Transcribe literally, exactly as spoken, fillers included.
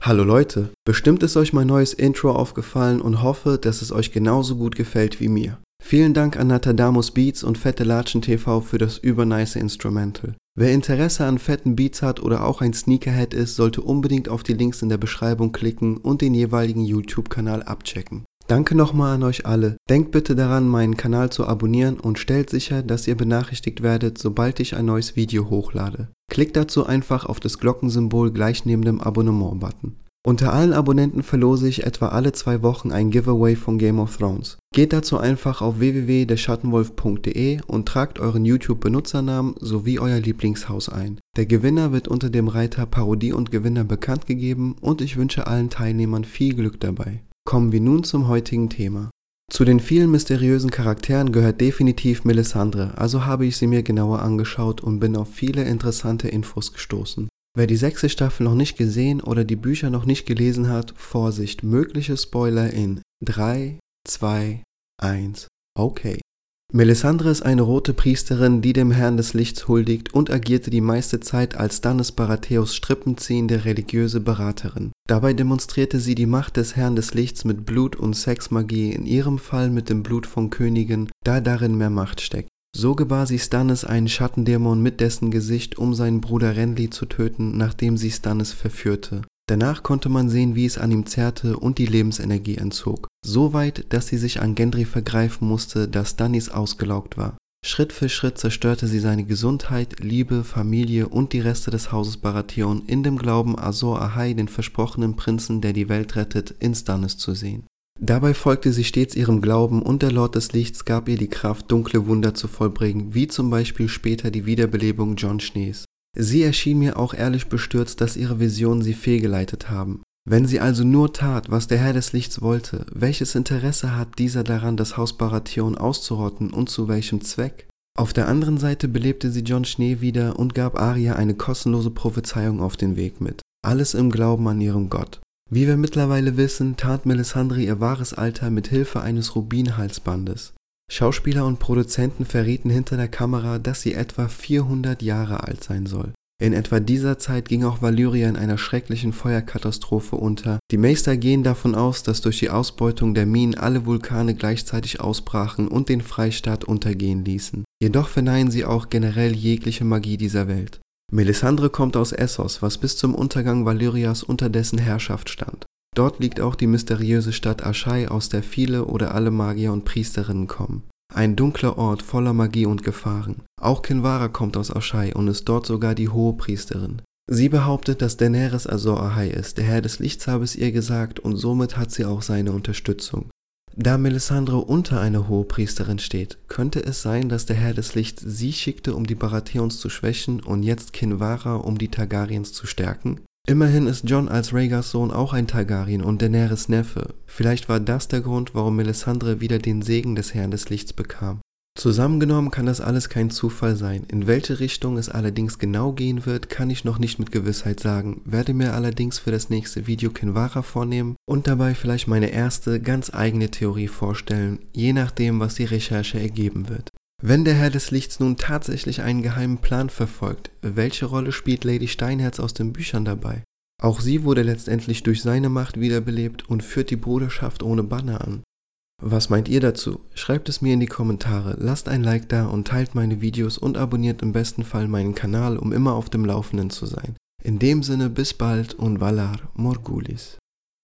Hallo Leute, bestimmt ist euch mein neues Intro aufgefallen und hoffe, dass es euch genauso gut gefällt wie mir. Vielen Dank an Natadamus Beats und Fette Latschen T V für das übernice Instrumental. Wer Interesse an fetten Beats hat oder auch ein Sneakerhead ist, sollte unbedingt auf die Links in der Beschreibung klicken und den jeweiligen YouTube-Kanal abchecken. Danke nochmal an euch alle. Denkt bitte daran, meinen Kanal zu abonnieren und stellt sicher, dass ihr benachrichtigt werdet, sobald ich ein neues Video hochlade. Klickt dazu einfach auf das Glockensymbol gleich neben dem Abonnement-Button. Unter allen Abonnenten verlose ich etwa alle zwei Wochen ein Giveaway von Game of Thrones. Geht dazu einfach auf w w w punkt der schattenwolf punkt de und tragt euren YouTube-Benutzernamen sowie euer Lieblingshaus ein. Der Gewinner wird unter dem Reiter Parodie und Gewinner bekannt gegeben und ich wünsche allen Teilnehmern viel Glück dabei. Kommen wir nun zum heutigen Thema. Zu den vielen mysteriösen Charakteren gehört definitiv Melisandre, also habe ich sie mir genauer angeschaut und bin auf viele interessante Infos gestoßen. Wer die sechste Staffel noch nicht gesehen oder die Bücher noch nicht gelesen hat, Vorsicht, mögliche Spoiler in drei, zwei, eins, okay. Melisandre ist eine rote Priesterin, die dem Herrn des Lichts huldigt und agierte die meiste Zeit als Stannis Baratheons strippenziehende religiöse Beraterin. Dabei demonstrierte sie die Macht des Herrn des Lichts mit Blut- und Sexmagie, in ihrem Fall mit dem Blut von Königen, da darin mehr Macht steckt. So gebar sie Stannis einen Schattendämon mit dessen Gesicht, um seinen Bruder Renly zu töten, nachdem sie Stannis verführte. Danach konnte man sehen, wie es an ihm zerrte und die Lebensenergie entzog. So weit, dass sie sich an Gendry vergreifen musste, da Stannis ausgelaugt war. Schritt für Schritt zerstörte sie seine Gesundheit, Liebe, Familie und die Reste des Hauses Baratheon in dem Glauben, Azor Ahai, den versprochenen Prinzen, der die Welt rettet, in Stannis zu sehen. Dabei folgte sie stets ihrem Glauben und der Lord des Lichts gab ihr die Kraft, dunkle Wunder zu vollbringen, wie zum Beispiel später die Wiederbelebung Jon Schnees. Sie erschien mir auch ehrlich bestürzt, dass ihre Visionen sie fehlgeleitet haben. Wenn sie also nur tat, was der Herr des Lichts wollte, welches Interesse hat dieser daran, das Haus Baratheon auszurotten und zu welchem Zweck? Auf der anderen Seite belebte sie Jon Schnee wieder und gab Arya eine kostenlose Prophezeiung auf den Weg mit. Alles im Glauben an ihrem Gott. Wie wir mittlerweile wissen, tat Melisandre ihr wahres Alter mit Hilfe eines Rubinhalsbandes. Schauspieler und Produzenten verrieten hinter der Kamera, dass sie etwa vierhundert Jahre alt sein soll. In etwa dieser Zeit ging auch Valyria in einer schrecklichen Feuerkatastrophe unter. Die Meister gehen davon aus, dass durch die Ausbeutung der Minen alle Vulkane gleichzeitig ausbrachen und den Freistaat untergehen ließen. Jedoch verneinen sie auch generell jegliche Magie dieser Welt. Melisandre kommt aus Essos, was bis zum Untergang Valyrias unter dessen Herrschaft stand. Dort liegt auch die mysteriöse Stadt Asshai, aus der viele oder alle Magier und Priesterinnen kommen. Ein dunkler Ort voller Magie und Gefahren. Auch Kinvara kommt aus Asshai und ist dort sogar die Hohepriesterin. Sie behauptet, dass Daenerys Azor Ahai ist, der Herr des Lichts habe es ihr gesagt und somit hat sie auch seine Unterstützung. Da Melisandre unter einer Hohepriesterin steht, könnte es sein, dass der Herr des Lichts sie schickte, um die Baratheons zu schwächen und jetzt Kinvara, um die Targaryens zu stärken? Immerhin ist Jon als Rhaegars Sohn auch ein Targaryen und Daenerys Neffe. Vielleicht war das der Grund, warum Melisandre wieder den Segen des Herrn des Lichts bekam. Zusammengenommen kann das alles kein Zufall sein. In welche Richtung es allerdings genau gehen wird, kann ich noch nicht mit Gewissheit sagen, werde mir allerdings für das nächste Video Kinvara vornehmen und dabei vielleicht meine erste, ganz eigene Theorie vorstellen, je nachdem, was die Recherche ergeben wird. Wenn der Herr des Lichts nun tatsächlich einen geheimen Plan verfolgt, welche Rolle spielt Lady Steinherz aus den Büchern dabei? Auch sie wurde letztendlich durch seine Macht wiederbelebt und führt die Bruderschaft ohne Banner an. Was meint ihr dazu? Schreibt es mir in die Kommentare, lasst ein Like da und teilt meine Videos und abonniert im besten Fall meinen Kanal, um immer auf dem Laufenden zu sein. In dem Sinne bis bald und Valar Morghulis.